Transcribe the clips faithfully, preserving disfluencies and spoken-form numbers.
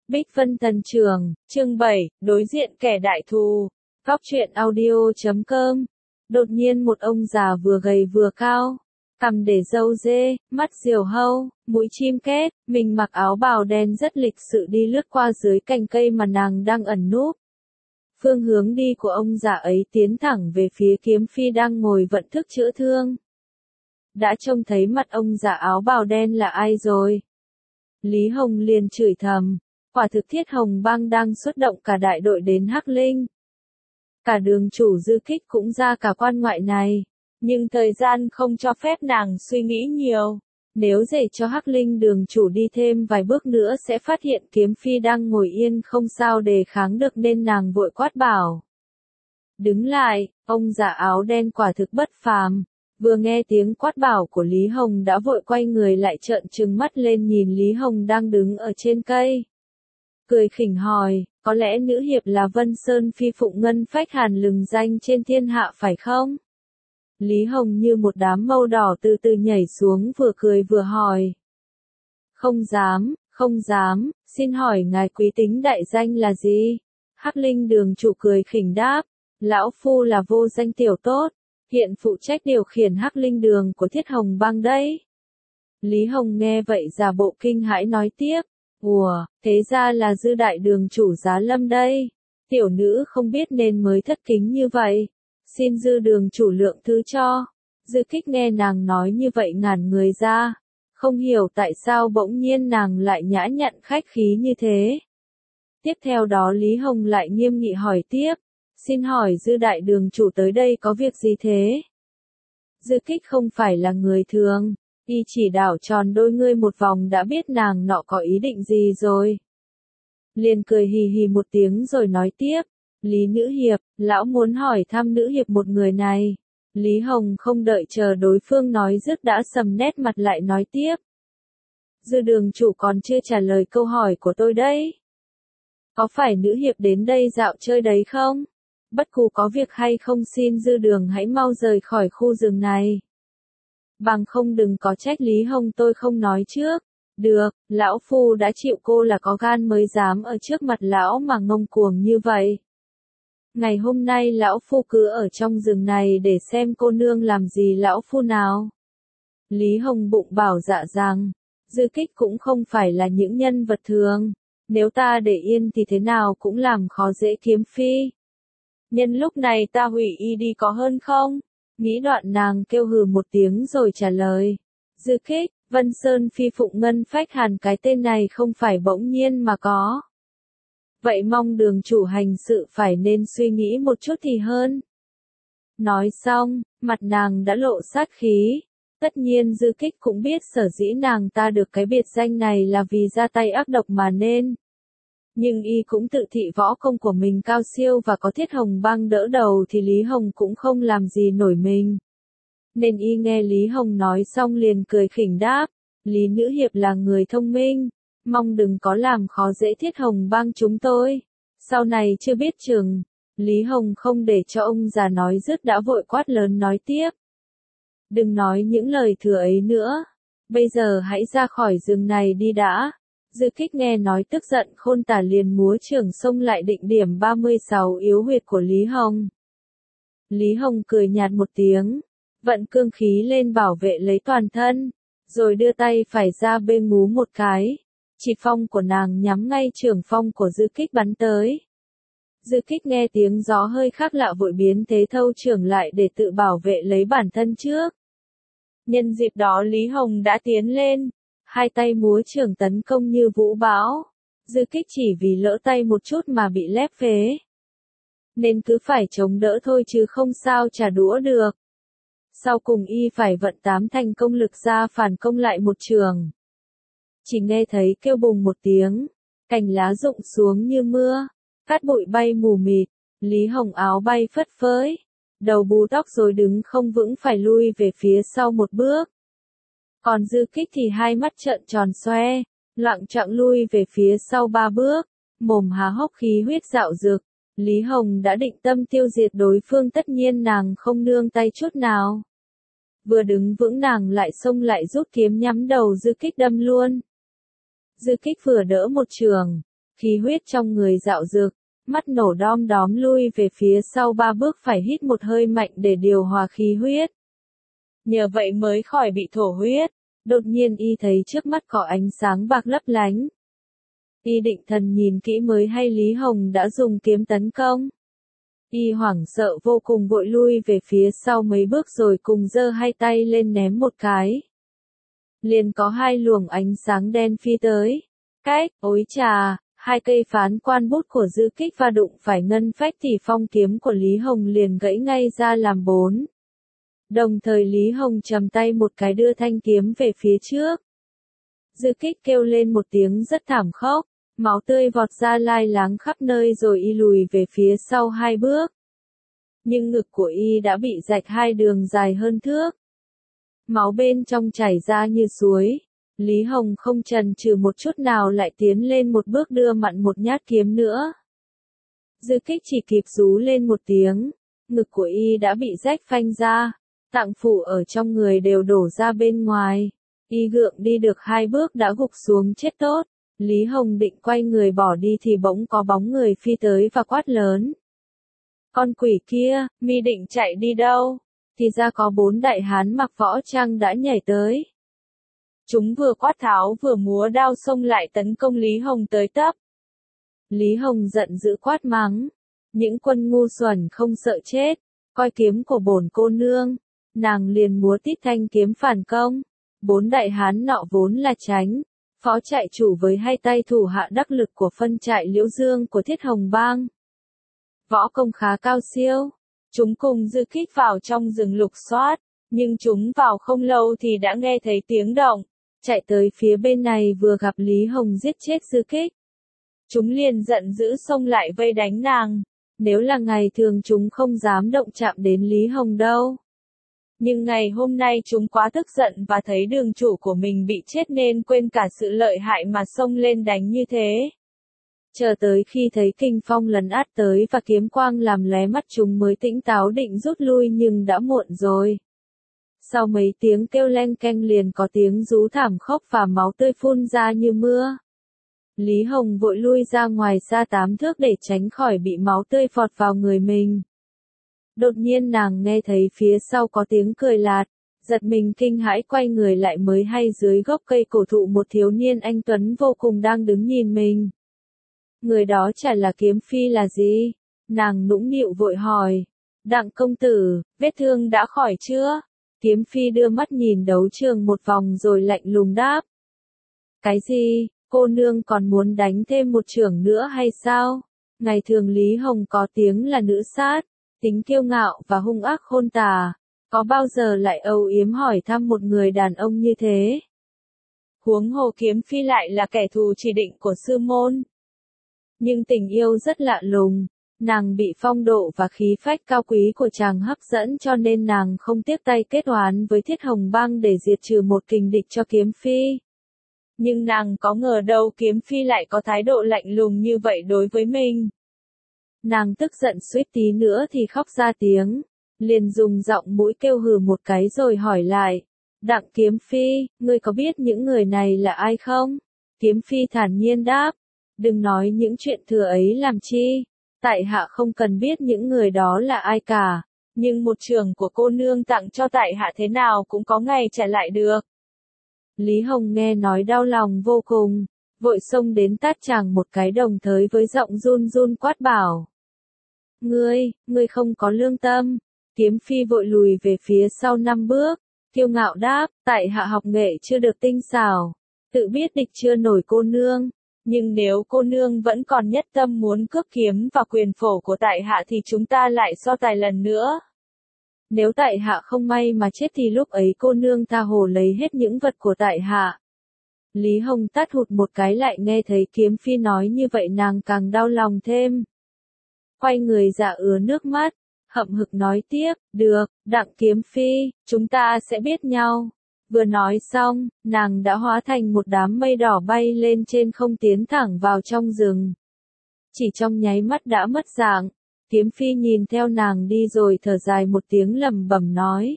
Bích Vân Thần Trường, chương bảy, đối diện kẻ đại thù. Góc truyện audio chấm com. Đột nhiên một ông già vừa gầy vừa cao, cằm để râu dê, mắt diều hâu, mũi chim két, mình mặc áo bào đen rất lịch sự đi lướt qua dưới cành cây mà nàng đang ẩn núp. Phương hướng đi của ông già ấy tiến thẳng về phía Kiếm Phi đang ngồi vận thức chữa thương. Đã trông thấy mặt ông già áo bào đen là ai rồi? Lý Hồng liền chửi thầm. Quả thực Thiết Hồng Bang đang xuất động cả đại đội đến Hắc Linh. Cả đường chủ Dư Kích cũng ra cả quan ngoại này. Nhưng thời gian không cho phép nàng suy nghĩ nhiều. Nếu để cho Hắc Linh đường chủ đi thêm vài bước nữa sẽ phát hiện Kiếm Phi đang ngồi yên không sao đề kháng được nên nàng vội quát bảo. Đứng lại, ông già áo đen quả thực bất phàm. Vừa nghe tiếng quát bảo của Lý Hồng đã vội quay người lại trợn trừng mắt lên nhìn Lý Hồng đang đứng ở trên cây. Cười khỉnh hỏi, có lẽ nữ hiệp là Vân Sơn Phi Phụng Ngân Phách Hàn lừng danh trên thiên hạ phải không? Lý Hồng như một đám mâu đỏ từ từ nhảy xuống vừa cười vừa hỏi. Không dám, không dám, xin hỏi ngài quý tính đại danh là gì? Hắc Linh đường chủ cười khỉnh đáp, lão phu là vô danh tiểu tốt, hiện phụ trách điều khiển Hắc Linh đường của Thiết Hồng Bang đấy. Lý Hồng nghe vậy giả bộ kinh hãi nói tiếp. Ủa, thế ra là Dư đại đường chủ Giá Lâm đây. Tiểu nữ không biết nên mới thất kính như vậy. Xin Dư đường chủ lượng thứ cho. Dư Kích nghe nàng nói như vậy ngẩn người ra. Không hiểu tại sao bỗng nhiên nàng lại nhã nhặn khách khí như thế. Tiếp theo đó Lý Hồng lại nghiêm nghị hỏi tiếp. Xin hỏi Dư đại đường chủ tới đây có việc gì thế? Dư Kích không phải là người thường. Y chỉ đảo tròn đôi ngươi một vòng đã biết nàng nọ có ý định gì rồi. Liền cười hì hì một tiếng rồi nói tiếp. Lý nữ hiệp, lão muốn hỏi thăm nữ hiệp một người này. Lý Hồng không đợi chờ đối phương nói dứt đã sầm nét mặt lại nói tiếp. Dư đường chủ còn chưa trả lời câu hỏi của tôi đấy. Có phải nữ hiệp đến đây dạo chơi đấy không? Bất cù có việc hay không xin dư đường hãy mau rời khỏi khu rừng này. Bằng không đừng có trách Lý Hồng tôi không nói trước. Được, lão phu đã chịu cô là có gan mới dám ở trước mặt lão mà ngông cuồng như vậy. Ngày hôm nay lão phu cứ ở trong rừng này để xem cô nương làm gì lão phu nào. Lý Hồng bụng bảo dạ rằng, Dư Kích cũng không phải là những nhân vật thường. Nếu ta để yên thì thế nào cũng làm khó dễ Kiếm Phi. Nhân lúc này ta hủy y đi có hơn không? Nghĩ đoạn nàng kêu hừ một tiếng rồi trả lời. Dư Kích, Vân Sơn Phi Phụng Ngân Phách Hàn cái tên này không phải bỗng nhiên mà có. Vậy mong đường chủ hành sự phải nên suy nghĩ một chút thì hơn. Nói xong, mặt nàng đã lộ sát khí. Tất nhiên Dư Kích cũng biết sở dĩ nàng ta được cái biệt danh này là vì ra tay ác độc mà nên. Nhưng y cũng tự thị võ công của mình cao siêu và có Thiết Hồng Bang đỡ đầu thì Lý Hồng cũng không làm gì nổi mình. Nên y nghe Lý Hồng nói xong liền cười khỉnh đáp, Lý nữ hiệp là người thông minh, mong đừng có làm khó dễ Thiết Hồng Bang chúng tôi. Sau này chưa biết chừng, Lý Hồng không để cho ông già nói dứt đã vội quát lớn nói tiếp. Đừng nói những lời thừa ấy nữa, bây giờ hãy ra khỏi rừng này đi đã. Dư Kích nghe nói tức giận khôn tả liền múa trường xông lại định điểm ba mươi sáu yếu huyệt của Lý Hồng. Lý Hồng cười nhạt một tiếng, vận cương khí lên bảo vệ lấy toàn thân, rồi đưa tay phải ra bê ngú một cái, chỉ phong của nàng nhắm ngay trường phong của Dư Kích bắn tới. Dư Kích nghe tiếng gió hơi khác lạ vội biến thế thâu trường lại để tự bảo vệ lấy bản thân trước. Nhân dịp đó Lý Hồng đã tiến lên. Hai tay múa trường tấn công như vũ bão. Dư Kích chỉ vì lỡ tay một chút mà bị lép phế. Nên cứ phải chống đỡ thôi chứ không sao trả đũa được. Sau cùng y phải vận tám thành công lực ra phản công lại một trường. Chỉ nghe thấy kêu bùng một tiếng. Cành lá rụng xuống như mưa. Cát bụi bay mù mịt. Lý Hồng áo bay phất phới. Đầu bù tóc rồi đứng không vững phải lui về phía sau một bước. Còn Dư Kích thì hai mắt trợn tròn xoe, loạng choạng lui về phía sau ba bước, mồm há hốc khí huyết dạo dực. Lý Hồng đã định tâm tiêu diệt đối phương tất nhiên nàng không nương tay chút nào. Vừa đứng vững nàng lại xông lại rút kiếm nhắm đầu Dư Kích đâm luôn. Dư Kích vừa đỡ một trường, khí huyết trong người dạo dực, mắt nổ đom đóm lui về phía sau ba bước phải hít một hơi mạnh để điều hòa khí huyết. Nhờ vậy mới khỏi bị thổ huyết. Đột nhiên y thấy trước mắt có ánh sáng bạc lấp lánh. Y định thần nhìn kỹ mới hay Lý Hồng đã dùng kiếm tấn công. Y hoảng sợ vô cùng vội lui về phía sau mấy bước rồi cùng giơ hai tay lên ném một cái. Liền có hai luồng ánh sáng đen phi tới. Cách, ối trà, hai cây phán quan bút của Dư Kích va đụng phải ngân phách thì phong kiếm của Lý Hồng liền gãy ngay ra làm bốn. Đồng thời Lý Hồng chầm tay một cái đưa thanh kiếm về phía trước. Dư Kích kêu lên một tiếng rất thảm khốc, máu tươi vọt ra lai láng khắp nơi rồi y lùi về phía sau hai bước. Nhưng ngực của y đã bị rạch hai đường dài hơn thước. Máu bên trong chảy ra như suối. Lý Hồng không chần chừ một chút nào lại tiến lên một bước đưa mặn một nhát kiếm nữa. Dư Kích chỉ kịp rú lên một tiếng, ngực của y đã bị rách phanh ra, tạng phủ ở trong người đều đổ ra bên ngoài. Y gượng đi được hai bước đã gục xuống chết tốt. Lý Hồng định quay người bỏ đi thì bỗng có bóng người phi tới và quát lớn. Con quỷ kia, mi định chạy đi đâu? Thì ra có bốn đại hán mặc võ trang đã nhảy tới. Chúng vừa quát tháo vừa múa đao xông lại tấn công Lý Hồng tới tấp. Lý Hồng giận dữ quát mắng. Những quân ngu xuẩn không sợ chết, coi kiếm của bổn cô nương. Nàng liền múa tít thanh kiếm phản công. Bốn đại hán nọ vốn là Chánh, Phó trại chủ với hai tay thủ hạ đắc lực của phân trại Liễu Dương của Thiết Hồng Bang. Võ công khá cao siêu. Chúng cùng Dư Kích vào trong rừng lục soát, nhưng chúng vào không lâu thì đã nghe thấy tiếng động. Chạy tới phía bên này vừa gặp Lý Hồng giết chết Dư Kích. Chúng liền giận dữ xông lại vây đánh nàng. Nếu là ngày thường chúng không dám động chạm đến Lý Hồng đâu. Nhưng ngày hôm nay chúng quá tức giận và thấy đường chủ của mình bị chết nên quên cả sự lợi hại mà xông lên đánh như thế. Chờ tới khi thấy kinh phong lấn át tới và kiếm quang làm lóe mắt chúng mới tỉnh táo định rút lui nhưng đã muộn rồi. Sau mấy tiếng kêu len keng liền có tiếng rú thảm khốc và máu tươi phun ra như mưa. Lý Hồng vội lui ra ngoài xa tám thước để tránh khỏi bị máu tươi phọt vào người mình. Đột nhiên nàng nghe thấy phía sau có tiếng cười lạt, giật mình kinh hãi quay người lại mới hay dưới gốc cây cổ thụ một thiếu niên anh tuấn vô cùng đang đứng nhìn mình. Người đó chả là Kiếm Phi là gì? Nàng nũng nịu vội hỏi. Đặng công tử, vết thương đã khỏi chưa? Kiếm Phi đưa mắt nhìn đấu trường một vòng rồi lạnh lùng đáp. Cái gì, cô nương còn muốn đánh thêm một chưởng nữa hay sao? Ngày thường Lý Hồng có tiếng là nữ sát, tính kiêu ngạo và hung ác khôn tà, có bao giờ lại âu yếm hỏi thăm một người đàn ông như thế? Huống hồ Kiếm Phi lại là kẻ thù chỉ định của sư môn. Nhưng tình yêu rất lạ lùng, nàng bị phong độ và khí phách cao quý của chàng hấp dẫn cho nên nàng không tiếc tay kết oán với Thiết Hồng Bang để diệt trừ một kình địch cho Kiếm Phi. Nhưng nàng có ngờ đâu Kiếm Phi lại có thái độ lạnh lùng như vậy đối với mình. Nàng tức giận suýt tí nữa thì khóc ra tiếng, liền dùng giọng mũi kêu hừ một cái rồi hỏi lại. Đặng Kiếm Phi, ngươi có biết những người này là ai không? Kiếm Phi thản nhiên đáp. Đừng nói những chuyện thừa ấy làm chi. Tại hạ không cần biết những người đó là ai cả. Nhưng một chưởng của cô nương tặng cho tại hạ thế nào cũng có ngày trả lại được. Lý Hồng nghe nói đau lòng vô cùng, vội xông đến tát chàng một cái đồng thời với giọng run run quát bảo. Ngươi, ngươi không có lương tâm. Kiếm Phi vội lùi về phía sau năm bước, kiêu ngạo đáp, tại hạ học nghệ chưa được tinh xảo, tự biết địch chưa nổi cô nương. Nhưng nếu cô nương vẫn còn nhất tâm muốn cướp kiếm và quyền phổ của tại hạ thì chúng ta lại so tài lần nữa. Nếu tại hạ không may mà chết thì lúc ấy cô nương tha hồ lấy hết những vật của tại hạ. Lý Hồng tát hụt một cái lại nghe thấy Kiếm Phi nói như vậy nàng càng đau lòng thêm. Quay người dạ ứa nước mắt, hậm hực nói tiếp, được, Đặng Kiếm Phi, chúng ta sẽ biết nhau. Vừa nói xong, nàng đã hóa thành một đám mây đỏ bay lên trên không tiến thẳng vào trong rừng. Chỉ trong nháy mắt đã mất dạng, Kiếm Phi nhìn theo nàng đi rồi thở dài một tiếng lẩm bẩm nói.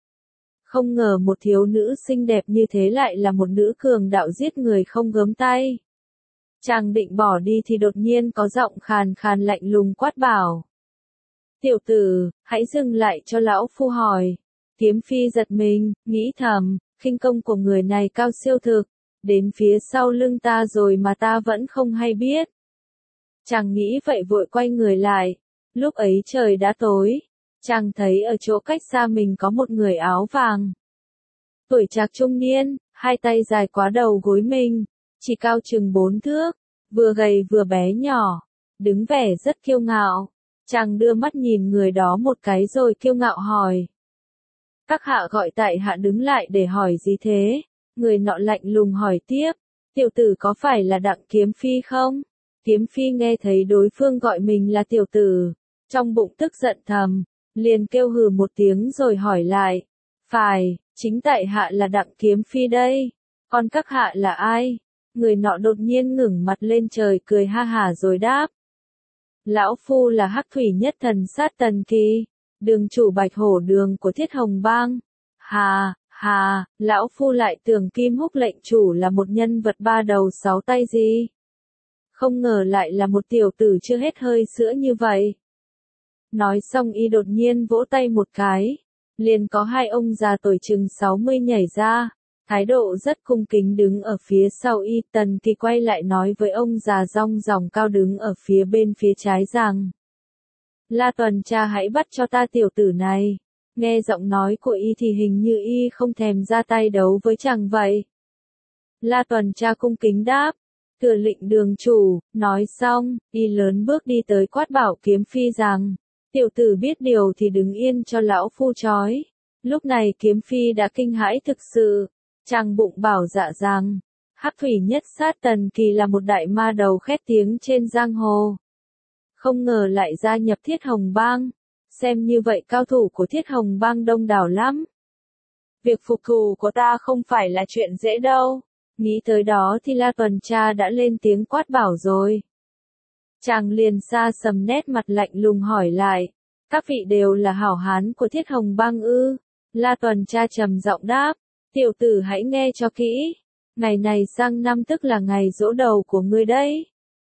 Không ngờ một thiếu nữ xinh đẹp như thế lại là một nữ cường đạo giết người không gớm tay. Chàng định bỏ đi thì đột nhiên có giọng khàn khàn lạnh lùng quát bảo. Tiểu tử, hãy dừng lại cho lão phu hỏi. Kiếm Phi giật mình, nghĩ thầm, khinh công của người này cao siêu thực, đến phía sau lưng ta rồi mà ta vẫn không hay biết. Chàng nghĩ vậy vội quay người lại, lúc ấy trời đã tối, chàng thấy ở chỗ cách xa mình có một người áo vàng. Tuổi trạc trung niên, hai tay dài quá đầu gối mình, chỉ cao chừng bốn thước, vừa gầy vừa bé nhỏ, đứng vẻ rất kiêu ngạo. Chàng đưa mắt nhìn người đó một cái rồi kiêu ngạo hỏi. Các hạ gọi tại hạ đứng lại để hỏi gì thế? Người nọ lạnh lùng hỏi tiếp, tiểu tử có phải là Đặng Kiếm Phi không? Kiếm Phi nghe thấy đối phương gọi mình là tiểu tử, trong bụng tức giận thầm, liền kêu hừ một tiếng rồi hỏi lại. Phải, chính tại hạ là Đặng Kiếm Phi đây, còn các hạ là ai? Người nọ đột nhiên ngẩng mặt lên trời cười ha hả rồi đáp. Lão phu là Hắc Thủy Nhất Thần Sát Tần Kỳ, đường chủ Bạch Hổ Đường của Thiết Hồng Bang. Hà, hà, lão phu lại tưởng Kim Húc lệnh chủ là một nhân vật ba đầu sáu tay gì. Không ngờ lại là một tiểu tử chưa hết hơi sữa như vậy. Nói xong y đột nhiên vỗ tay một cái, liền có hai ông già tuổi chừng sáu mươi nhảy ra, thái độ rất cung kính đứng ở phía sau y. Tần Kỳ quay lại nói với ông già rong ròng cao đứng ở phía bên phía trái rằng. La tuần tra hãy bắt cho ta tiểu tử này. Nghe giọng nói của y thì hình như y không thèm ra tay đấu với chàng vậy. La tuần tra cung kính đáp. Thừa lệnh đường chủ, nói xong, y lớn bước đi tới quát bảo Kiếm Phi rằng. Tiểu tử biết điều thì đứng yên cho lão phu trói. Lúc này Kiếm Phi đã kinh hãi thực sự. Chàng bụng bảo dạ rằng. Hắc Thủy Nhất Sát Tần Kỳ là một đại ma đầu khét tiếng trên giang hồ. Không ngờ lại gia nhập Thiết Hồng Bang. Xem như vậy cao thủ của Thiết Hồng Bang đông đảo lắm. Việc phục thù của ta không phải là chuyện dễ đâu. Nghĩ tới đó thì La tuần tra đã lên tiếng quát bảo rồi. Chàng liền xa sầm nét mặt lạnh lùng hỏi lại. Các vị đều là hảo hán của Thiết Hồng Bang ư? La tuần tra trầm giọng đáp. Tiểu tử hãy nghe cho kỹ. Ngày này sang năm tức là ngày giỗ đầu của ngươi đấy.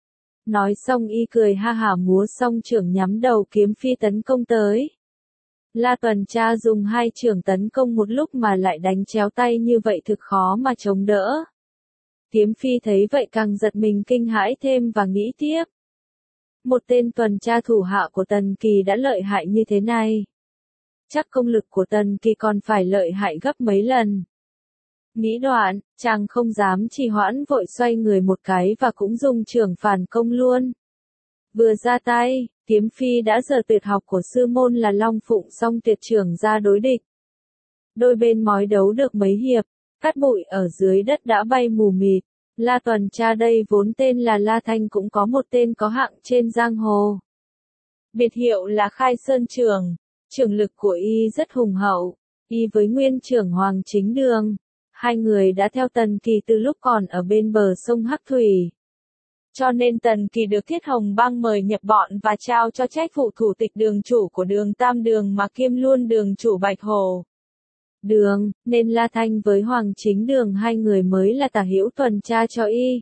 Nói xong y cười ha hả múa song trưởng nhắm đầu Kiếm Phi tấn công tới. La tuần tra dùng hai trưởng tấn công một lúc mà lại đánh chéo tay như vậy thực khó mà chống đỡ. Kiếm Phi thấy vậy càng giật mình kinh hãi thêm và nghĩ tiếp. Một tên tuần tra thủ hạ của Tần Kỳ đã lợi hại như thế này. Chắc công lực của Tần Kỳ còn phải lợi hại gấp mấy lần. Nghĩ đoạn, chàng không dám trì hoãn vội xoay người một cái và cũng dùng trưởng phản công luôn. Vừa ra tay, Kiếm Phi đã giở tuyệt học của sư môn là Long Phụng Song Tuyệt Trưởng ra đối địch. Đôi bên mói đấu được mấy hiệp, cát bụi ở dưới đất đã bay mù mịt. La tuần tra đây vốn tên là La Thanh cũng có một tên có hạng trên giang hồ. Biệt hiệu là Khai Sơn Trưởng, trưởng lực của y rất hùng hậu, y với nguyên trưởng Hoàng Chính Đường. Hai người đã theo Tần Kỳ từ lúc còn ở bên bờ sông Hắc Thủy. Cho nên Tần Kỳ được Thiết Hồng Bang mời nhập bọn và trao cho trách vụ thủ tịch đường chủ của đường Tam Đường mà kiêm luôn đường chủ Bạch Hổ Đường, nên La Thanh với Hoàng Chính Đường hai người mới là tả hữu tuần tra cho y.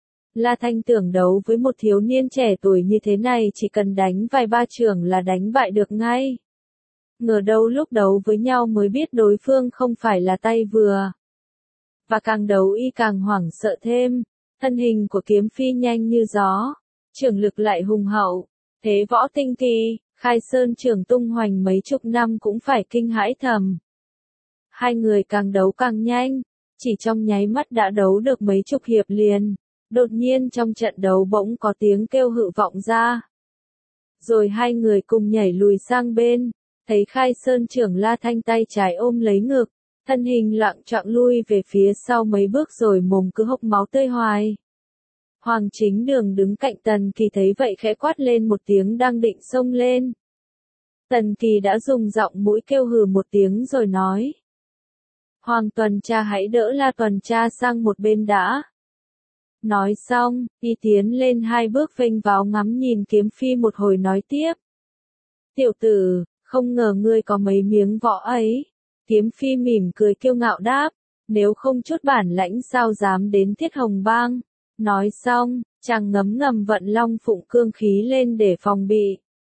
La Thanh tưởng đấu với một thiếu niên trẻ tuổi như thế này chỉ cần đánh vài ba trưởng là đánh bại được ngay. Ngờ đâu lúc đấu với nhau mới biết đối phương không phải là tay vừa. Và càng đấu y càng hoảng sợ thêm, thân hình của Kiếm Phi nhanh như gió, trưởng lực lại hùng hậu, thế võ tinh kỳ, Khai Sơn Trưởng tung hoành mấy chục năm cũng phải kinh hãi thầm. Hai người càng đấu càng nhanh, chỉ trong nháy mắt đã đấu được mấy chục hiệp liền, đột nhiên trong trận đấu bỗng có tiếng kêu hự vọng ra. Rồi hai người cùng nhảy lùi sang bên, thấy Khai Sơn Trưởng La Thanh tay trái ôm lấy ngực. Thân hình loạng choạng lui về phía sau mấy bước rồi mồm cứ hộc máu tươi hoài. Hoàng Chính Đường đứng cạnh Tần Kỳ thấy vậy khẽ quát lên một tiếng đang định xông lên. Tần Kỳ đã dùng giọng mũi kêu hừ một tiếng rồi nói. Hoàng tuần tra hãy đỡ La tuần tra sang một bên đã. Nói xong, y tiến lên hai bước vênh váo ngắm nhìn Kiếm Phi một hồi nói tiếp. Tiểu tử, không ngờ ngươi có mấy miếng võ ấy. Kiếm Phi mỉm cười kiêu ngạo đáp, nếu không chút bản lãnh sao dám đến Thiết Hồng Bang, Nói xong, chàng ngấm ngầm vận long phụng cương khí lên để phòng bị.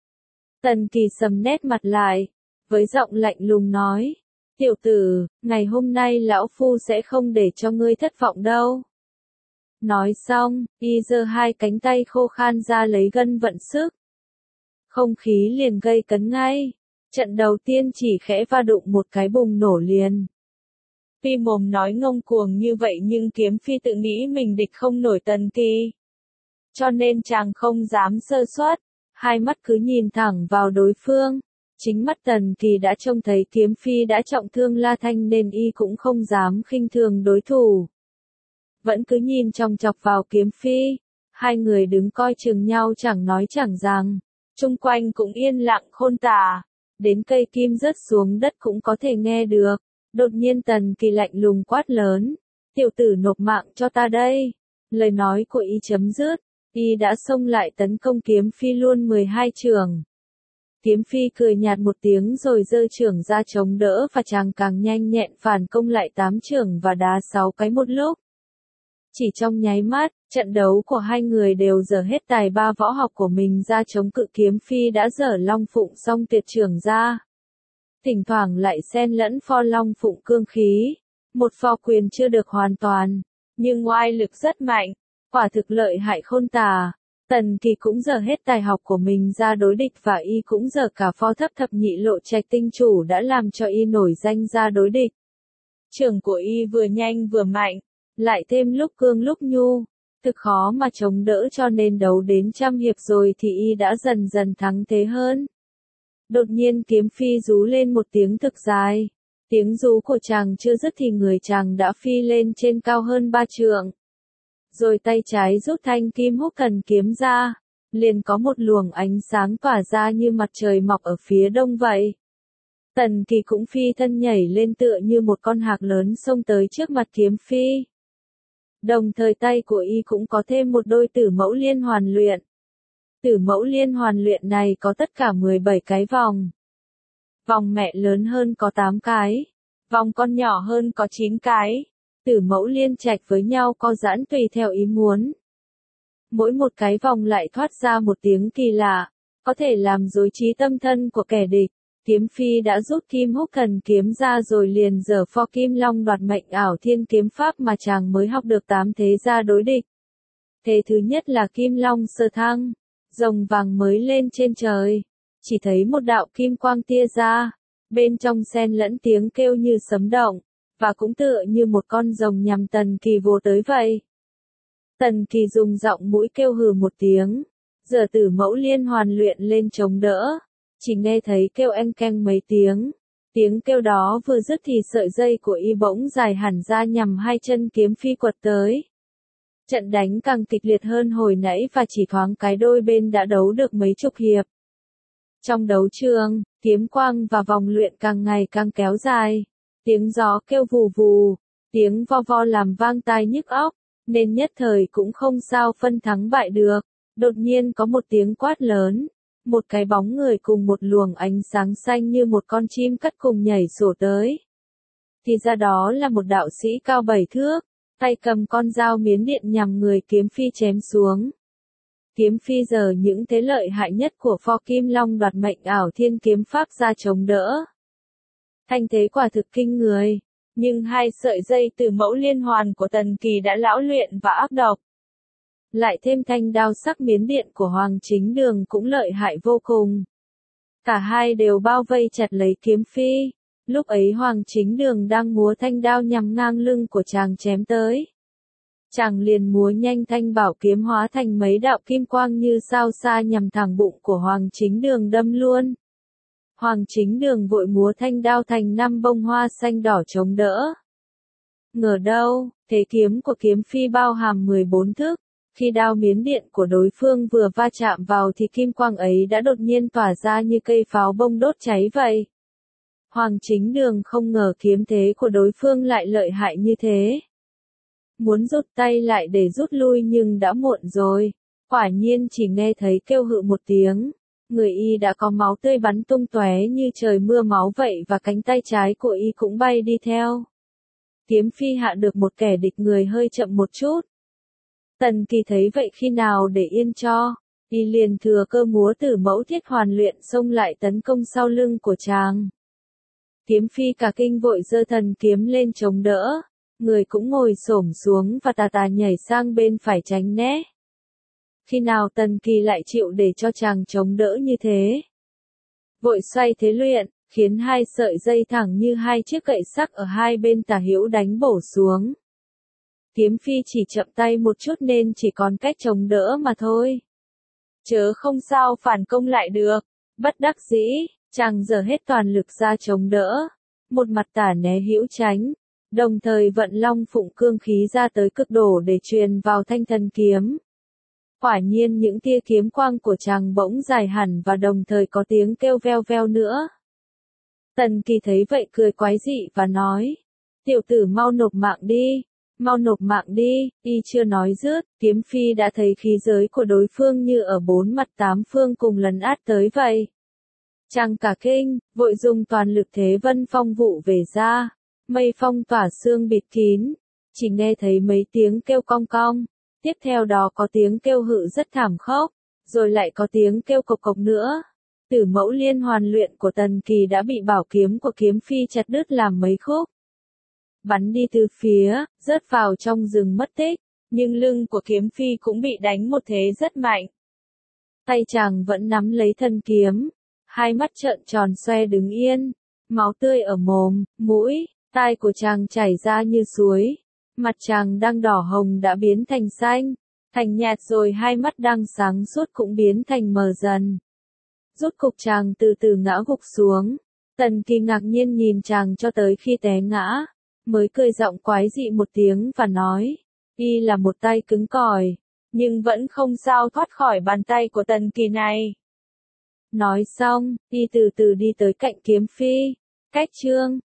Tần Kỳ sầm nét mặt lại, với giọng lạnh lùng nói, tiểu tử, ngày hôm nay lão phu sẽ không để cho ngươi thất vọng đâu. Nói xong, y giơ hai cánh tay khô khan ra lấy gân vận sức. Không khí liền gây cấn ngay, trận đầu tiên chỉ khẽ va đụng một cái bùng nổ liền. Tuy mồm nói ngông cuồng như vậy nhưng Kiếm Phi tự nghĩ mình địch không nổi Tần Kỳ. Cho nên chàng không dám sơ suất, hai mắt cứ nhìn thẳng vào đối phương. Chính mắt Tần Kỳ đã trông thấy Kiếm Phi đã trọng thương La Thanh nên y cũng không dám khinh thường đối thủ. Vẫn cứ nhìn chòng chọc vào Kiếm Phi, hai người đứng coi chừng nhau chẳng nói chẳng rằng, chung quanh cũng yên lặng khôn tả, đến cây kim rớt xuống đất cũng có thể nghe được. Đột nhiên Tần Kỳ lạnh lùng quát lớn, tiểu tử nộp mạng cho ta đây. Lời nói của y chấm dứt, y đã xông lại tấn công Kiếm Phi luôn mười hai chưởng. Kiếm Phi cười nhạt một tiếng rồi giơ chưởng ra chống đỡ và chàng càng nhanh nhẹn phản công lại tám chưởng và đá sáu cái một lúc. Chỉ trong nháy mắt, trận đấu của hai người đều dở hết tài ba võ học của mình ra chống cự. Kiếm Phi đã dở long phụng song tuyệt chưởng ra. Thỉnh thoảng lại xen lẫn pho long phụng cương khí, một pho quyền chưa được hoàn toàn, nhưng oai lực rất mạnh, quả thực lợi hại khôn tả. Tần Kỳ cũng dở hết tài học của mình ra đối địch và y cũng dở cả pho thấp thập nhị lộ trạch tinh chủ đã làm cho y nổi danh ra đối địch. Chưởng của y vừa nhanh vừa mạnh, lại thêm lúc cương lúc nhu, thực khó mà chống đỡ cho nên đấu đến trăm hiệp rồi thì y đã dần dần thắng thế hơn. Đột nhiên Kiếm Phi rú lên một tiếng thực dài. Tiếng rú của chàng chưa dứt thì người chàng đã phi lên trên cao hơn ba trượng. Rồi tay trái rút thanh kim húc thần kiếm ra, liền có một luồng ánh sáng tỏa ra như mặt trời mọc ở phía đông vậy. Tần Kỳ cũng phi thân nhảy lên tựa như một con hạc lớn xông tới trước mặt Kiếm Phi. Đồng thời tay của y cũng có thêm một đôi tử mẫu liên hoàn luyện. Tử mẫu liên hoàn luyện này có tất cả mười bảy cái vòng. Vòng mẹ lớn hơn có tám cái, vòng con nhỏ hơn có chín cái. Tử mẫu liên trạch với nhau co giãn tùy theo ý muốn. Mỗi một cái vòng lại thoát ra một tiếng kỳ lạ, có thể làm rối trí tâm thân của kẻ địch. Kiếm Phi đã rút kim húc thần kiếm ra rồi liền giở pho kim long đoạt mệnh ảo thiên kiếm pháp mà chàng mới học được tám thế ra đối địch. Thế thứ nhất là kim long sơ thăng, rồng vàng mới lên trên trời, chỉ thấy một đạo kim quang tia ra, bên trong xen lẫn tiếng kêu như sấm động, và cũng tựa như một con rồng nhằm Tần Kỳ vồ tới vậy. Tần Kỳ dùng giọng mũi kêu hừ một tiếng, giờ tử mẫu liên hoàn luyện lên chống đỡ, chỉ nghe thấy kêu eng keng mấy tiếng. Tiếng kêu đó vừa dứt thì sợi dây của y bỗng dài hẳn ra nhằm hai chân Kiếm Phi quật tới. Trận đánh càng kịch liệt hơn hồi nãy và chỉ thoáng cái đôi bên đã đấu được mấy chục hiệp. Trong đấu trường, kiếm quang và vòng luyện càng ngày càng kéo dài. Tiếng gió kêu vù vù, tiếng vo vo làm vang tai nhức óc, nên nhất thời cũng không sao phân thắng bại được. Đột nhiên có một tiếng quát lớn, một cái bóng người cùng một luồng ánh sáng xanh như một con chim cắt cùng nhảy sổ tới. Thì ra đó là một đạo sĩ cao bảy thước, tay cầm con dao miến điện nhằm người Kiếm Phi chém xuống. Kiếm Phi giờ những thế lợi hại nhất của pho kim long đoạt mệnh ảo thiên kiếm pháp ra chống đỡ. Thanh thế quả thực kinh người, nhưng hai sợi dây từ mẫu liên hoàn của Tần Kỳ đã lão luyện và ác độc. Lại thêm thanh đao sắc miến điện của Hoàng Chính Đường cũng lợi hại vô cùng. Cả hai đều bao vây chặt lấy Kiếm Phi. Lúc ấy Hoàng Chính Đường đang múa thanh đao nhằm ngang lưng của chàng chém tới. Chàng liền múa nhanh thanh bảo kiếm hóa thành mấy đạo kim quang như sao xa nhằm thẳng bụng của Hoàng Chính Đường đâm luôn. Hoàng Chính Đường vội múa thanh đao thành năm bông hoa xanh đỏ chống đỡ. Ngờ đâu, thế kiếm của Kiếm Phi bao hàm mười bốn thước. Khi đao miến điện của đối phương vừa va chạm vào thì kim quang ấy đã đột nhiên tỏa ra như cây pháo bông đốt cháy vậy. Hoàng Chính Đường không ngờ kiếm thế của đối phương lại lợi hại như thế. Muốn rút tay lại để rút lui nhưng đã muộn rồi. Quả nhiên chỉ nghe thấy kêu hự một tiếng. Người y đã có máu tươi bắn tung tóe như trời mưa máu vậy và cánh tay trái của y cũng bay đi theo. Kiếm Phi hạ được một kẻ địch người hơi chậm một chút. Tần Kỳ thấy vậy khi nào để yên cho, y liền thừa cơ múa Tử Mẫu Thiết Hoàn luyện xông lại tấn công sau lưng của chàng. Kiếm Phi cả kinh vội giơ thần kiếm lên chống đỡ, người cũng ngồi xổm xuống và tà tà nhảy sang bên phải tránh né. Khi nào Tần Kỳ lại chịu để cho chàng chống đỡ như thế? Vội xoay thế luyện, khiến hai sợi dây thẳng như hai chiếc gậy sắc ở hai bên tả hữu đánh bổ xuống. Kiếm Phi chỉ chậm tay một chút nên chỉ còn cách chống đỡ mà thôi. Chớ không sao phản công lại được. Bất đắc dĩ, chàng giở hết toàn lực ra chống đỡ. Một mặt tả né hữu tránh, đồng thời vận long phụng cương khí ra tới cực độ để truyền vào thanh thần kiếm. Quả nhiên những tia kiếm quang của chàng bỗng dài hẳn và đồng thời có tiếng kêu veo veo nữa. Tần Kỳ thấy vậy cười quái dị và nói, tiểu tử mau nộp mạng đi, mau nộp mạng đi, y chưa nói dứt, Kiếm Phi đã thấy khí giới của đối phương như ở bốn mặt tám phương cùng lấn át tới vậy. Chàng cả kinh, vội dùng toàn lực thế vân phong vụ về ra, mây phong tỏa xương bịt kín, chỉ nghe thấy mấy tiếng kêu cong cong, tiếp theo đó có tiếng kêu hự rất thảm khốc, rồi lại có tiếng kêu cộc cộc nữa. Tử Mẫu Liên Hoàn luyện của Tần Kỳ đã bị bảo kiếm của Kiếm Phi chặt đứt làm mấy khúc. Bắn đi từ phía, rớt vào trong rừng mất tích, nhưng lưng của Kiếm Phi cũng bị đánh một thế rất mạnh. Tay chàng vẫn nắm lấy thân kiếm, hai mắt trợn tròn xoe đứng yên, máu tươi ở mồm, mũi, tai của chàng chảy ra như suối, mặt chàng đang đỏ hồng đã biến thành xanh, thành nhạt rồi hai mắt đang sáng suốt cũng biến thành mờ dần. Rốt cục chàng từ từ ngã gục xuống, Tần Kỳ ngạc nhiên nhìn chàng cho tới khi té ngã, mới cười giọng quái dị một tiếng và nói, y là một tay cứng cỏi, nhưng vẫn không sao thoát khỏi bàn tay của Tần Kỳ này. Nói xong, y từ từ đi tới cạnh Kiếm Phi, cách chương,